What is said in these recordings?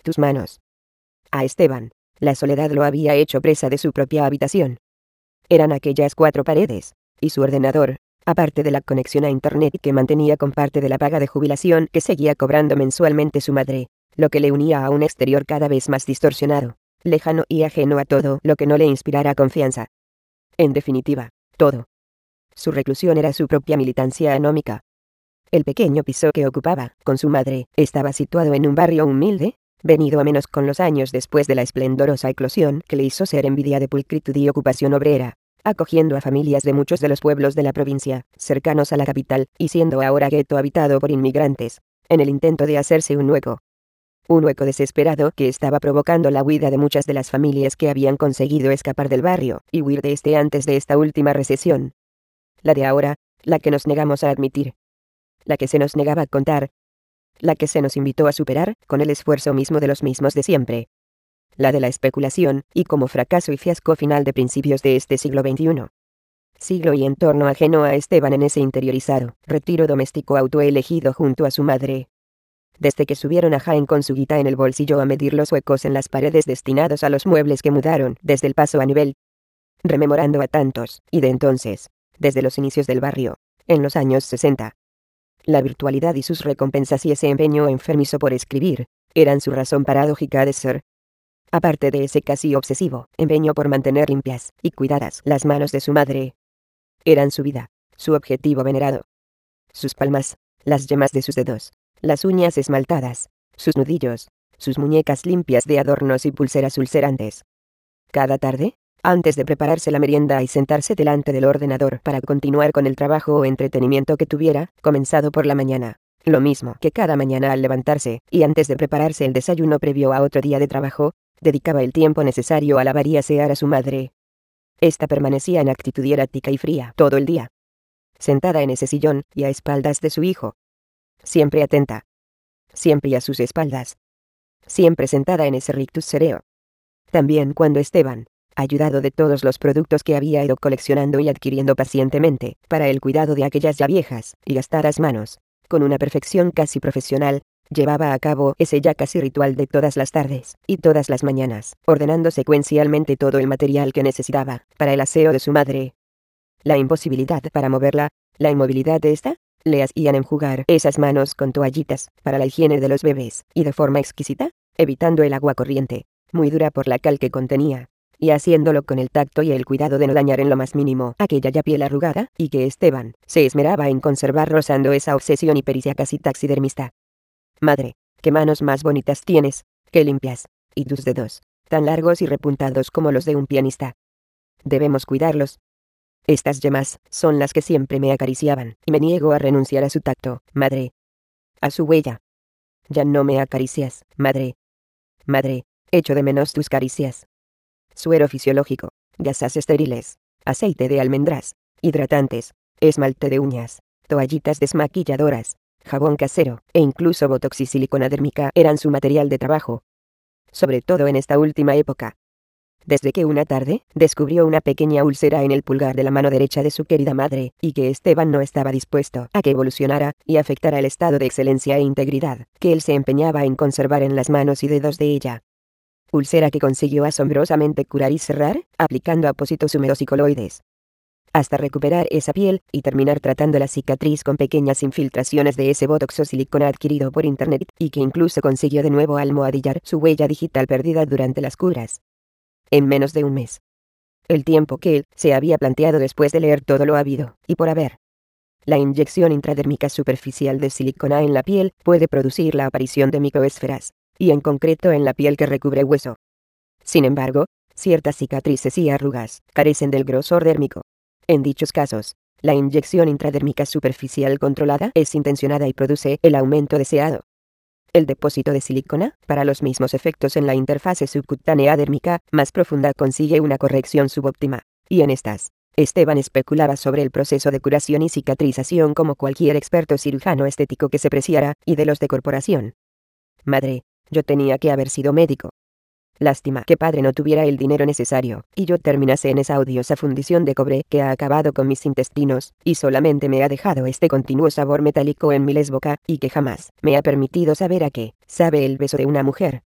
tus manos. A Esteban, la soledad lo había hecho presa de su propia habitación. Eran aquellas 4 paredes, y su ordenador, aparte de la conexión a internet que mantenía con parte de la paga de jubilación que seguía cobrando mensualmente su madre, lo que le unía a un exterior cada vez más distorsionado, lejano y ajeno a todo lo que no le inspirara confianza. En definitiva, todo. Su reclusión era su propia militancia anómica. El pequeño piso que ocupaba, con su madre, estaba situado en un barrio humilde, venido a menos con los años después de la esplendorosa eclosión que le hizo ser envidia de pulcritud y ocupación obrera, acogiendo a familias de muchos de los pueblos de la provincia, cercanos a la capital, y siendo ahora gueto habitado por inmigrantes, en el intento de hacerse un hueco. Un hueco desesperado que estaba provocando la huida de muchas de las familias que habían conseguido escapar del barrio y huir de este antes de esta última recesión. La de ahora, la que nos negamos a admitir. La que se nos negaba a contar. La que se nos invitó a superar, con el esfuerzo mismo de los mismos de siempre. La de la especulación, y como fracaso y fiasco final de principios de este siglo XXI. Siglo y entorno ajeno a Esteban en ese interiorizado retiro doméstico autoelegido junto a su madre. Desde que subieron a Jaén con su guita en el bolsillo a medir los huecos en las paredes destinados a los muebles que mudaron desde el paso a nivel. Rememorando a tantos, y de entonces, desde los inicios del barrio, en los años 60. La virtualidad y sus recompensas y ese empeño enfermizo por escribir, eran su razón paradójica de ser. Aparte de ese casi obsesivo empeño por mantener limpias y cuidadas las manos de su madre. Eran su vida, su objetivo venerado. Sus palmas, las yemas de sus dedos, las uñas esmaltadas, sus nudillos, sus muñecas limpias de adornos y pulseras ulcerantes. Cada tarde, antes de prepararse la merienda y sentarse delante del ordenador para continuar con el trabajo o entretenimiento que tuviera, comenzado por la mañana, lo mismo que cada mañana al levantarse, y antes de prepararse el desayuno previo a otro día de trabajo, dedicaba el tiempo necesario a lavar y asear a su madre. Esta permanecía en actitud hierática y fría todo el día, sentada en ese sillón y a espaldas de su hijo. Siempre atenta. Siempre a sus espaldas. Siempre sentada en ese rictus sereo. También cuando Esteban, ayudado de todos los productos que había ido coleccionando y adquiriendo pacientemente, para el cuidado de aquellas ya viejas y gastadas manos, con una perfección casi profesional, llevaba a cabo ese ya casi ritual de todas las tardes y todas las mañanas, ordenando secuencialmente todo el material que necesitaba para el aseo de su madre. La imposibilidad para moverla, la inmovilidad de esta, le hacían enjugar esas manos con toallitas para la higiene de los bebés, y de forma exquisita, evitando el agua corriente, muy dura por la cal que contenía, y haciéndolo con el tacto y el cuidado de no dañar en lo más mínimo aquella ya piel arrugada, y que Esteban se esmeraba en conservar rozando esa obsesión y pericia casi taxidermista. Madre, qué manos más bonitas tienes, qué limpias, y tus dedos, tan largos y repuntados como los de un pianista. Debemos cuidarlos. Estas yemas son las que siempre me acariciaban, y me niego a renunciar a su tacto, madre. A su huella. Ya no me acaricias, madre. Madre, echo de menos tus caricias. Suero fisiológico, gasas estériles, aceite de almendras, hidratantes, esmalte de uñas, toallitas desmaquilladoras, jabón casero, e incluso botox y silicona dérmica eran su material de trabajo. Sobre todo en esta última época. Desde que una tarde, descubrió una pequeña úlcera en el pulgar de la mano derecha de su querida madre, y que Esteban no estaba dispuesto a que evolucionara y afectara el estado de excelencia e integridad que él se empeñaba en conservar en las manos y dedos de ella. Úlcera que consiguió asombrosamente curar y cerrar, aplicando apósitos húmedos y coloides. Hasta recuperar esa piel y terminar tratando la cicatriz con pequeñas infiltraciones de ese botox o silicona adquirido por internet, y que incluso consiguió de nuevo almohadillar su huella digital perdida durante las curas. En menos de un mes. El tiempo que él se había planteado después de leer todo lo habido y por haber. La inyección intradérmica superficial de silicona en la piel puede producir la aparición de microesferas, y en concreto en la piel que recubre hueso. Sin embargo, ciertas cicatrices y arrugas carecen del grosor dérmico. En dichos casos, la inyección intradérmica superficial controlada es intencionada y produce el aumento deseado. El depósito de silicona, para los mismos efectos en la interfase subcutánea dérmica más profunda, consigue una corrección subóptima, y en estas, Esteban especulaba sobre el proceso de curación y cicatrización como cualquier experto cirujano estético que se preciara, y de los de corporación. Madre, yo tenía que haber sido médico. Lástima que padre no tuviera el dinero necesario, y yo terminase en esa odiosa fundición de cobre que ha acabado con mis intestinos, y solamente me ha dejado este continuo sabor metálico en mi lesboca, y que jamás me ha permitido saber a qué sabe el beso de una mujer.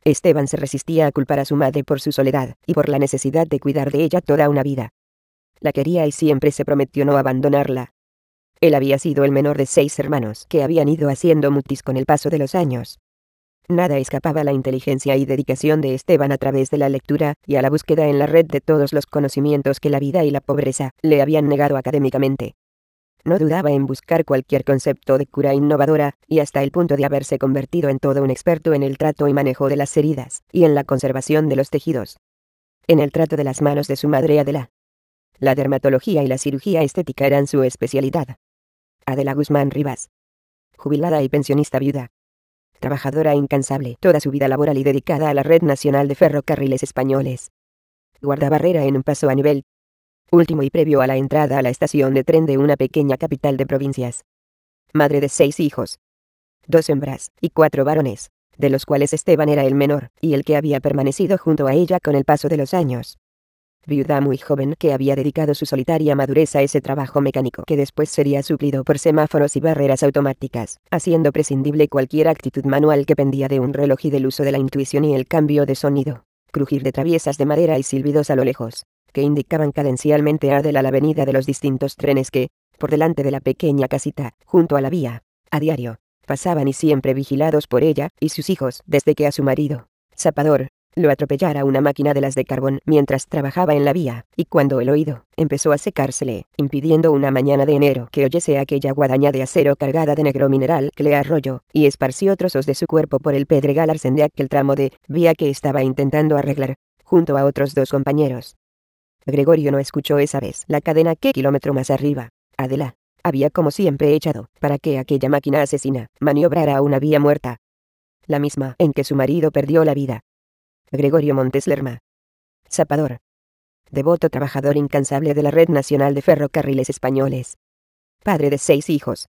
Esteban se resistía a culpar a su madre por su soledad y por la necesidad de cuidar de ella toda una vida. La quería y siempre se prometió no abandonarla. Él había sido el menor de 6 hermanos que habían ido haciendo mutis con el paso de los años. Nada escapaba a la inteligencia y dedicación de Esteban a través de la lectura y a la búsqueda en la red de todos los conocimientos que la vida y la pobreza le habían negado académicamente. No dudaba en buscar cualquier concepto de cura innovadora, y hasta el punto de haberse convertido en todo un experto en el trato y manejo de las heridas, y en la conservación de los tejidos. En el trato de las manos de su madre Adela. La dermatología y la cirugía estética eran su especialidad. Adela Guzmán Rivas. Jubilada y pensionista viuda. Trabajadora incansable toda su vida laboral y dedicada a la Red Nacional de Ferrocarriles Españoles. Guardabarrera en un paso a nivel último y previo a la entrada a la estación de tren de una pequeña capital de provincias. Madre de 6 hijos. 2 hembras y 4 varones, de los cuales Esteban era el menor, y el que había permanecido junto a ella con el paso de los años. Viuda muy joven que había dedicado su solitaria madurez a ese trabajo mecánico que después sería suplido por semáforos y barreras automáticas, haciendo prescindible cualquier actitud manual que pendía de un reloj y del uso de la intuición y el cambio de sonido, crujir de traviesas de madera y silbidos a lo lejos, que indicaban cadencialmente a Adela la venida de los distintos trenes que, por delante de la pequeña casita, junto a la vía, a diario, pasaban y siempre vigilados por ella y sus hijos desde que a su marido, zapador, lo atropellara una máquina de las de carbón mientras trabajaba en la vía, y cuando el oído empezó a secársele, impidiendo una mañana de enero que oyese aquella guadaña de acero cargada de negro mineral que le arrolló y esparció trozos de su cuerpo por el pedregal arcén de aquel tramo de vía que estaba intentando arreglar, junto a otros 2 compañeros. Gregorio no escuchó esa vez la cadena que kilómetro más arriba, Adela, había como siempre echado para que aquella máquina asesina maniobrara a una vía muerta. La misma en que su marido perdió la vida. Gregorio Montes Lerma. Zapador. Devoto trabajador incansable de la Red Nacional de Ferrocarriles Españoles. Padre de 6 hijos.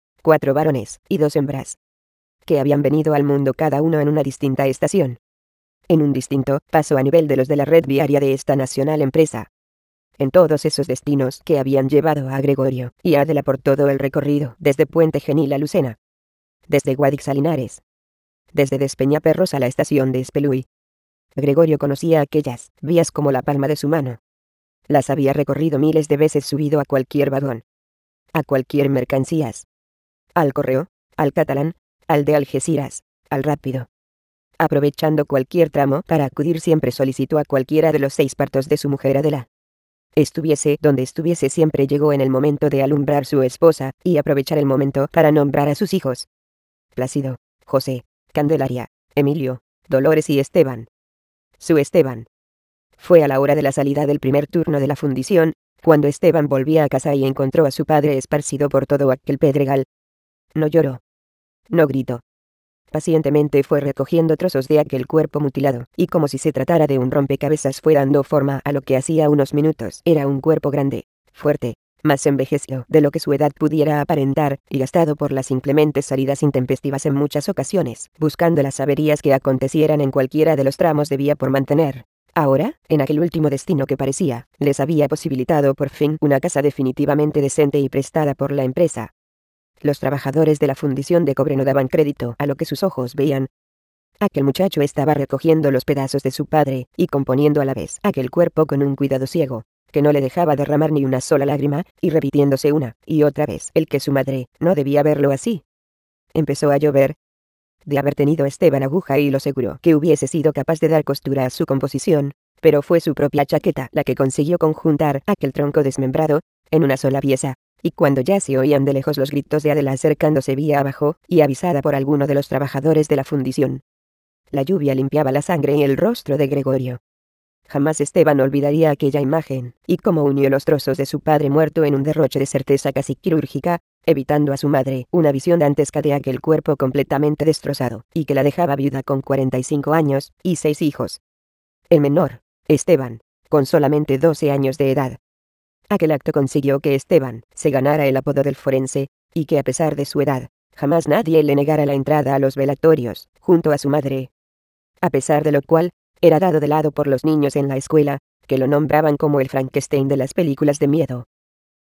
4 varones y 2 hembras. Que habían venido al mundo cada uno en una distinta estación. En un distinto paso a nivel de los de la red viaria de esta nacional empresa. En todos esos destinos que habían llevado a Gregorio y a Adela por todo el recorrido, desde Puente Genil a Lucena. Desde Guadix a Linares. Desde Despeñaperros a la estación de Espeluy. Gregorio conocía aquellas vías como la palma de su mano. Las había recorrido miles de veces subido a cualquier vagón. A cualquier mercancías. Al correo, al catalán, al de Algeciras, al rápido. Aprovechando cualquier tramo para acudir siempre solicitó a cualquiera de los 6 partos de su mujer Adela. Estuviese donde estuviese siempre llegó en el momento de alumbrar su esposa y aprovechar el momento para nombrar a sus hijos. Plácido, José, Candelaria, Emilio, Dolores y Esteban. Su Esteban. Fue a la hora de la salida del primer turno de la fundición, cuando Esteban volvía a casa y encontró a su padre esparcido por todo aquel pedregal. No lloró. No gritó. Pacientemente fue recogiendo trozos de aquel cuerpo mutilado, y como si se tratara de un rompecabezas fue dando forma a lo que hacía unos minutos era un cuerpo grande, fuerte, más envejecido de lo que su edad pudiera aparentar, y gastado por las inclementes salidas intempestivas en muchas ocasiones, buscando las averías que acontecieran en cualquiera de los tramos de vía por mantener. Ahora, en aquel último destino que parecía, les había posibilitado por fin una casa definitivamente decente y prestada por la empresa. Los trabajadores de la fundición de cobre no daban crédito a lo que sus ojos veían. Aquel muchacho estaba recogiendo los pedazos de su padre y componiendo a la vez aquel cuerpo con un cuidado ciego, que no le dejaba derramar ni una sola lágrima, y repitiéndose una y otra vez el que su madre no debía verlo así. Empezó a llover. De haber tenido Esteban aguja y hilo seguro que hubiese sido capaz de dar costura a su composición, pero fue su propia chaqueta la que consiguió conjuntar aquel tronco desmembrado en una sola pieza, y cuando ya se oían de lejos los gritos de Adela acercándose vía abajo y avisada por alguno de los trabajadores de la fundición. La lluvia limpiaba la sangre en el rostro de Gregorio. Jamás Esteban olvidaría aquella imagen, y cómo unió los trozos de su padre muerto en un derroche de certeza casi quirúrgica, evitando a su madre una visión dantesca de aquel cuerpo completamente destrozado, y que la dejaba viuda con 45 años, y 6 hijos. El menor, Esteban, con solamente 12 años de edad. Aquel acto consiguió que Esteban se ganara el apodo del forense, y que a pesar de su edad, jamás nadie le negara la entrada a los velatorios, junto a su madre. A pesar de lo cual, era dado de lado por los niños en la escuela, que lo nombraban como el Frankenstein de las películas de miedo.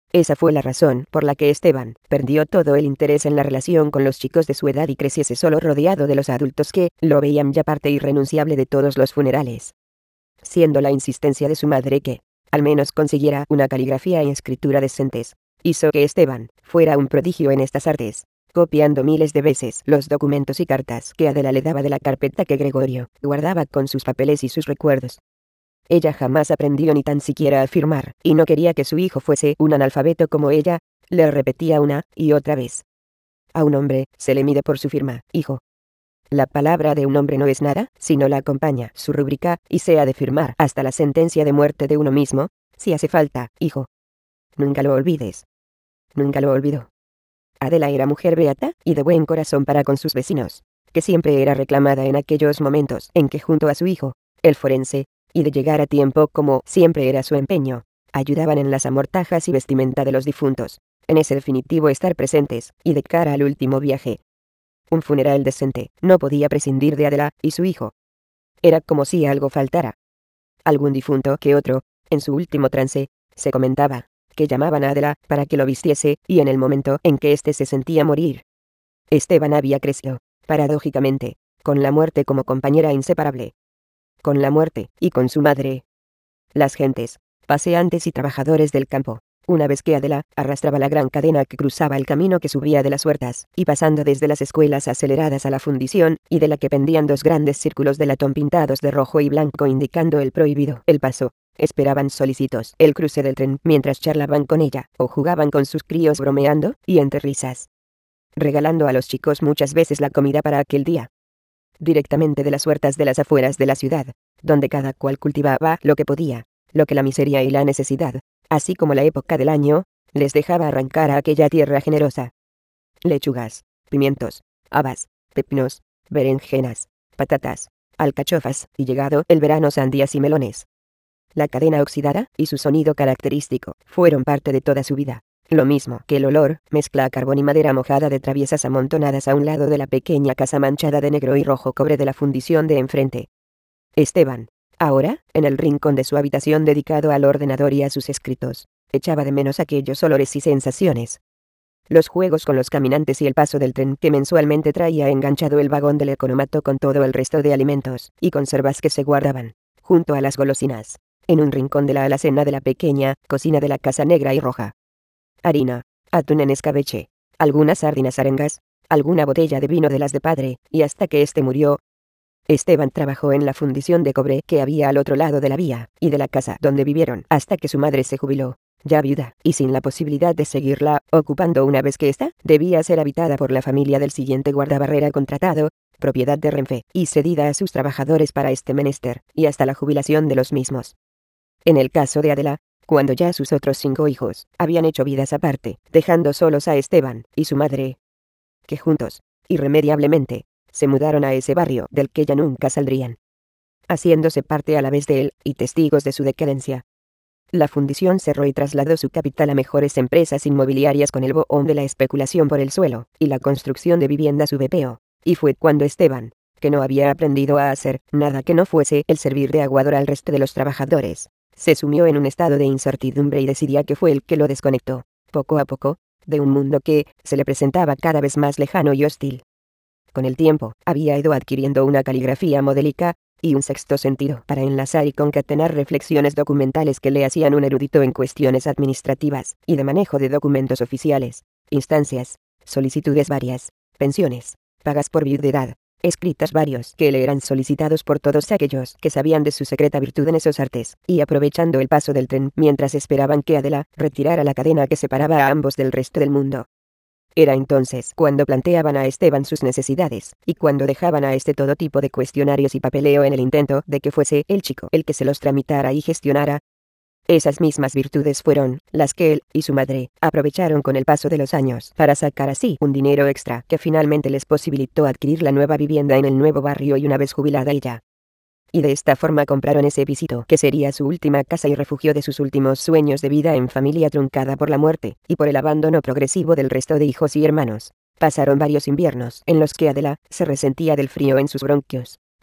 Esa fue la razón por la que Esteban perdió todo el interés en la relación con los chicos de su edad y creciese solo rodeado de los adultos que lo veían ya parte irrenunciable de todos los funerales. Siendo la insistencia de su madre que, al menos consiguiera una caligrafía y escritura decentes, hizo que Esteban fuera un prodigio en estas artes, copiando miles de veces los documentos y cartas que Adela le daba de la carpeta que Gregorio guardaba con sus papeles y sus recuerdos. Ella jamás aprendió ni tan siquiera a firmar, y no quería que su hijo fuese un analfabeto como ella, le repetía una y otra vez. A un hombre se le mide por su firma, hijo. La palabra de un hombre no es nada, si no la acompaña su rúbrica, y se ha de firmar hasta la sentencia de muerte de uno mismo, si hace falta, hijo. Nunca lo olvides. Nunca lo olvidó. Adela era mujer beata y de buen corazón para con sus vecinos, que siempre era reclamada en aquellos momentos en que junto a su hijo, el forense, y de llegar a tiempo como siempre era su empeño, ayudaban en las amortajas y vestimenta de los difuntos, en ese definitivo estar presentes, y de cara al último viaje. Un funeral decente no podía prescindir de Adela y su hijo. Era como si algo faltara. Algún difunto que otro, en su último trance, se comentaba, que llamaban a Adela para que lo vistiese, y en el momento en que éste se sentía morir. Esteban había crecido, paradójicamente, con la muerte como compañera inseparable. Con la muerte, y con su madre. Las gentes, paseantes y trabajadores del campo, una vez que Adela arrastraba la gran cadena que cruzaba el camino que subía de las huertas, y pasando desde las escuelas aceleradas a la fundición, y de la que pendían dos grandes círculos de latón pintados de rojo y blanco indicando el prohibido, el paso, esperaban solícitos el cruce del tren mientras charlaban con ella, o jugaban con sus críos bromeando, y entre risas. Regalando a los chicos muchas veces la comida para aquel día. Directamente de las huertas de las afueras de la ciudad, donde cada cual cultivaba lo que podía, lo que la miseria y la necesidad, así como la época del año, les dejaba arrancar a aquella tierra generosa. Lechugas, pimientos, habas, pepinos, berenjenas, patatas, alcachofas, y llegado el verano sandías y melones. La cadena oxidada, y su sonido característico, fueron parte de toda su vida. Lo mismo que el olor, mezcla a carbón y madera mojada de traviesas amontonadas a un lado de la pequeña casa manchada de negro y rojo cobre de la fundición de enfrente. Esteban, ahora, en el rincón de su habitación dedicado al ordenador y a sus escritos, echaba de menos aquellos olores y sensaciones. Los juegos con los caminantes y el paso del tren que mensualmente traía enganchado el vagón del economato con todo el resto de alimentos y conservas que se guardaban, junto a las golosinas, en un rincón de la alacena de la pequeña cocina de la casa negra y roja. Harina, atún en escabeche, algunas sardinas arengas, alguna botella de vino de las de padre, y hasta que éste murió. Esteban trabajó en la fundición de cobre que había al otro lado de la vía, y de la casa donde vivieron, hasta que su madre se jubiló, ya viuda, y sin la posibilidad de seguirla ocupando una vez que ésta debía ser habitada por la familia del siguiente guardabarrera contratado, propiedad de Renfe, y cedida a sus trabajadores para este menester, y hasta la jubilación de los mismos. En el caso de Adela, cuando ya sus otros 5 hijos habían hecho vidas aparte, dejando solos a Esteban y su madre, que juntos, irremediablemente, se mudaron a ese barrio del que ya nunca saldrían, haciéndose parte a la vez de él y testigos de su decadencia. La fundición cerró y trasladó su capital a mejores empresas inmobiliarias con el boom de la especulación por el suelo y la construcción de viviendas VPO, y fue cuando Esteban, que no había aprendido a hacer nada que no fuese el servir de aguador al resto de los trabajadores, se sumió en un estado de incertidumbre y decidía que fue el que lo desconectó, poco a poco, de un mundo que se le presentaba cada vez más lejano y hostil. Con el tiempo, había ido adquiriendo una caligrafía modélica y un sexto sentido para enlazar y concatenar reflexiones documentales que le hacían un erudito en cuestiones administrativas y de manejo de documentos oficiales, instancias, solicitudes varias, pensiones, pagas por viudedad, escritas varios que le eran solicitados por todos aquellos que sabían de su secreta virtud en esos artes, y aprovechando el paso del tren mientras esperaban que Adela retirara la cadena que separaba a ambos del resto del mundo. Era entonces cuando planteaban a Esteban sus necesidades, y cuando dejaban a este todo tipo de cuestionarios y papeleo en el intento de que fuese el chico el que se los tramitara y gestionara. Esas mismas virtudes fueron las que él y su madre aprovecharon con el paso de los años para sacar así un dinero extra que finalmente les posibilitó adquirir la nueva vivienda en el nuevo barrio y una vez jubilada ella. Y de esta forma compraron ese pisito que sería su última casa y refugio de sus últimos sueños de vida en familia truncada por la muerte y por el abandono progresivo del resto de hijos y hermanos. Pasaron varios inviernos en los que Adela se resentía del frío en sus bronquios,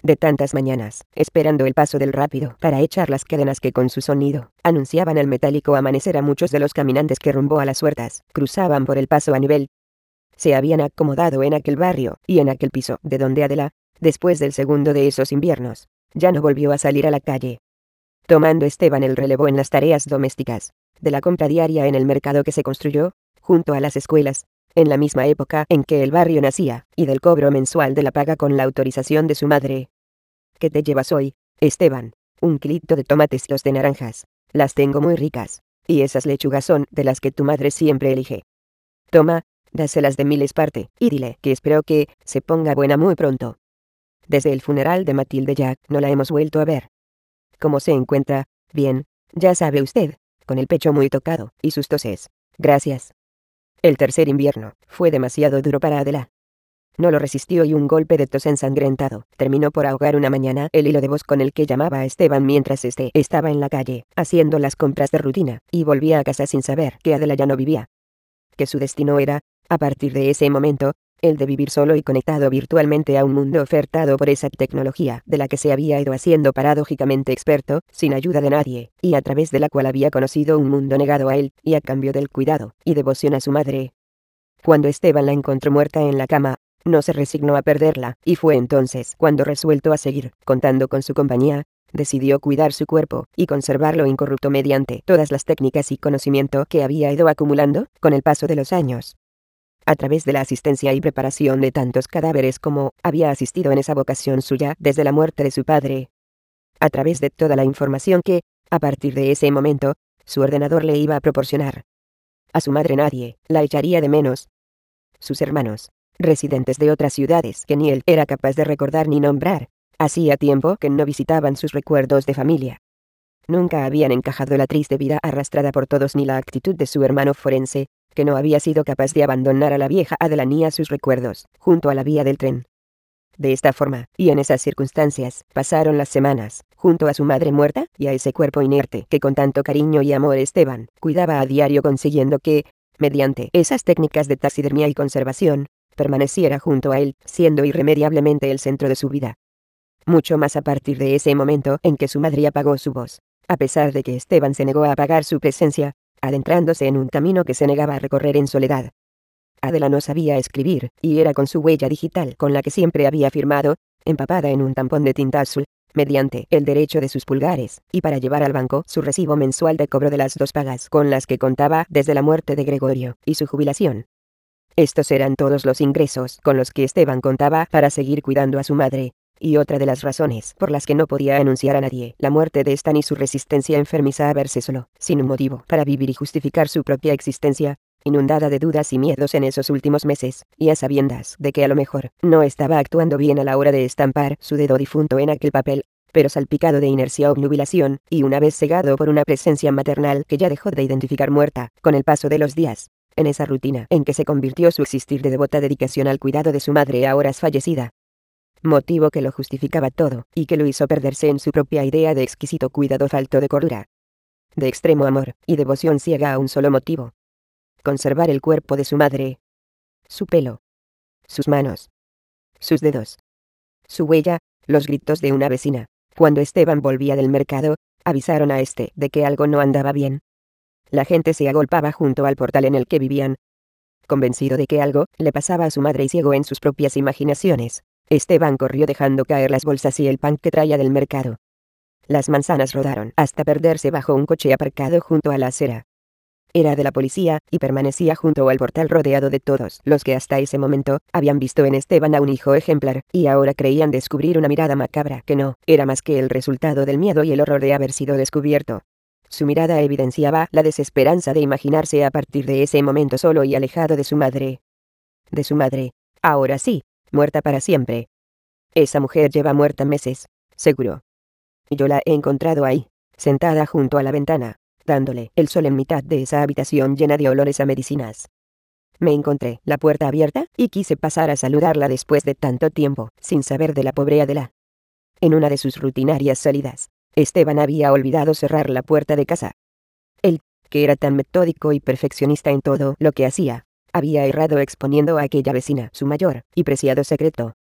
de tantas mañanas, esperando el paso del rápido para echar las cadenas que con su sonido anunciaban el metálico amanecer a muchos de los caminantes que rumbo a las huertas cruzaban por el paso a nivel. Se habían acomodado en aquel barrio y en aquel piso de donde Adela, después del segundo de esos inviernos, ya no volvió a salir a la calle. Tomando Esteban el relevo en las tareas domésticas, de la compra diaria en el mercado que se construyó, junto a las escuelas, en la misma época en que el barrio nacía, y del cobro mensual de la paga con la autorización de su madre. ¿Qué te llevas hoy, Esteban? Un kilito de tomates y dos de naranjas. Las tengo muy ricas, y esas lechugas son de las que tu madre siempre elige. Toma, dáselas de Miles parte, y dile que espero que se ponga buena muy pronto. Desde el funeral de Matilde Jack no la hemos vuelto a ver. ¿Cómo se encuentra? Bien, ya sabe usted, con el pecho muy tocado, y sus toses. Gracias. El tercer invierno fue demasiado duro para Adela. No lo resistió y un golpe de tos ensangrentado terminó por ahogar una mañana el hilo de voz con el que llamaba a Esteban mientras éste estaba en la calle, haciendo las compras de rutina, y volvía a casa sin saber que Adela ya no vivía. Que su destino era, a partir de ese momento, el de vivir solo y conectado virtualmente a un mundo ofertado por esa tecnología de la que se había ido haciendo paradójicamente experto, sin ayuda de nadie, y a través de la cual había conocido un mundo negado a él, y a cambio del cuidado y devoción a su madre. Cuando Esteban la encontró muerta en la cama, no se resignó a perderla, y fue entonces cuando, resuelto a seguir contando con su compañía, decidió cuidar su cuerpo y conservarlo incorrupto mediante todas las técnicas y conocimiento que había ido acumulando con el paso de los años. A través de la asistencia y preparación de tantos cadáveres como había asistido en esa vocación suya desde la muerte de su padre. A través de toda la información que, a partir de ese momento, su ordenador le iba a proporcionar. A su madre nadie la echaría de menos. Sus hermanos, residentes de otras ciudades que ni él era capaz de recordar ni nombrar, hacía tiempo que no visitaban sus recuerdos de familia. Nunca habían encajado la triste vida arrastrada por todos ni la actitud de su hermano forense, que no había sido capaz de abandonar a la vieja Adela ni a sus recuerdos, junto a la vía del tren. De esta forma, y en esas circunstancias, pasaron las semanas, junto a su madre muerta y a ese cuerpo inerte que con tanto cariño y amor Esteban cuidaba a diario, consiguiendo que, mediante esas técnicas de taxidermia y conservación, permaneciera junto a él, siendo irremediablemente el centro de su vida. Mucho más a partir de ese momento en que su madre apagó su voz, a pesar de que Esteban se negó a apagar su presencia, adentrándose en un camino que se negaba a recorrer en soledad. Adela no sabía escribir, y era con su huella digital con la que siempre había firmado, empapada en un tampón de tinta azul, mediante el derecho de sus pulgares, y para llevar al banco su recibo mensual de cobro de las 2 pagas con las que contaba desde la muerte de Gregorio, y su jubilación. Estos eran todos los ingresos con los que Esteban contaba para seguir cuidando a su madre, y otra de las razones por las que no podía anunciar a nadie la muerte de esta ni su resistencia enfermiza a verse solo, sin un motivo para vivir y justificar su propia existencia, inundada de dudas y miedos en esos últimos meses, y a sabiendas de que a lo mejor no estaba actuando bien a la hora de estampar su dedo difunto en aquel papel, pero salpicado de inercia o obnubilación, y una vez cegado por una presencia maternal que ya dejó de identificar muerta, con el paso de los días, en esa rutina en que se convirtió su existir de devota dedicación al cuidado de su madre a horas fallecida. Motivo que lo justificaba todo, y que lo hizo perderse en su propia idea de exquisito cuidado falto de cordura. De extremo amor y devoción ciega a un solo motivo: conservar el cuerpo de su madre. Su pelo. Sus manos. Sus dedos. Su huella, los gritos de una vecina, cuando Esteban volvía del mercado, avisaron a este de que algo no andaba bien. La gente se agolpaba junto al portal en el que vivían. Convencido de que algo le pasaba a su madre y ciego en sus propias imaginaciones, Esteban corrió dejando caer las bolsas y el pan que traía del mercado. Las manzanas rodaron hasta perderse bajo un coche aparcado junto a la acera. Era de la policía, y permanecía junto al portal rodeado de todos los que hasta ese momento habían visto en Esteban a un hijo ejemplar, y ahora creían descubrir una mirada macabra que no era más que el resultado del miedo y el horror de haber sido descubierto. Su mirada evidenciaba la desesperanza de imaginarse a partir de ese momento solo y alejado de su madre. De su madre, ahora sí, muerta para siempre. Esa mujer lleva muerta meses, seguro. Yo la he encontrado ahí, sentada junto a la ventana, dándole el sol en mitad de esa habitación llena de olores a medicinas. Me encontré la puerta abierta y quise pasar a saludarla después de tanto tiempo, sin saber de la pobre Adela. En una de sus rutinarias salidas, Esteban había olvidado cerrar la puerta de casa. Él, que era tan metódico y perfeccionista en todo lo que hacía, había errado exponiendo a aquella vecina su mayor y preciado secreto.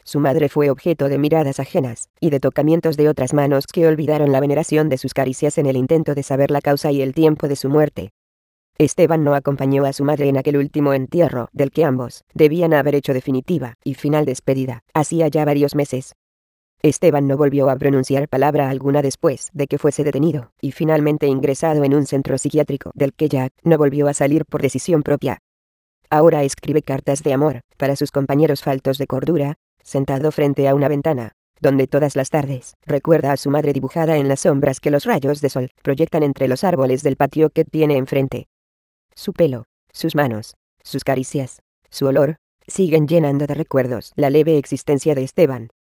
Su madre fue objeto de miradas ajenas, y de tocamientos de otras manos que olvidaron la veneración de sus caricias en el intento de saber la causa y el tiempo de su muerte. Esteban no acompañó a su madre en aquel último entierro, del que ambos debían haber hecho definitiva y final despedida, hacía ya varios meses. Esteban no volvió a pronunciar palabra alguna después de que fuese detenido, y finalmente ingresado en un centro psiquiátrico del que Jack no volvió a salir por decisión propia. Ahora escribe cartas de amor para sus compañeros faltos de cordura, sentado frente a una ventana, donde todas las tardes recuerda a su madre dibujada en las sombras que los rayos de sol proyectan entre los árboles del patio que tiene enfrente. Su pelo, sus manos, sus caricias, su olor, siguen llenando de recuerdos la leve existencia de Esteban,